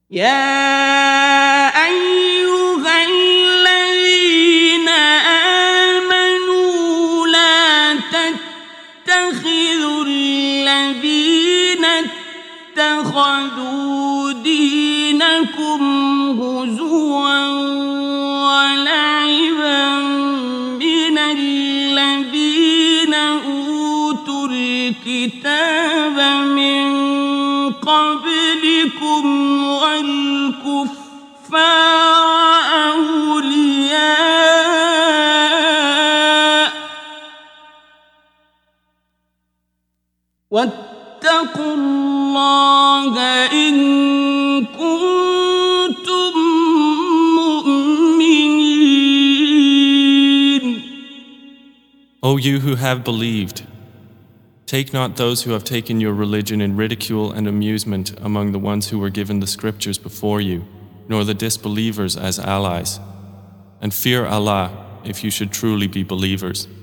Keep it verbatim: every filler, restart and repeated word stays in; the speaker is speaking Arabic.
يا أيها الذين آمنوا لا تتخذوا الذين اتخذوا دينكم هزوا ولعبا من الذين أوتوا الكتاب من قبلكم والكفار أولياء واتقوا الله إن كنتم مؤمنين. O you who have believed, take not those who have taken your religion in ridicule and amusement among the ones who were given the scriptures before you, nor the disbelievers as allies, and fear Allah if you should truly be believers.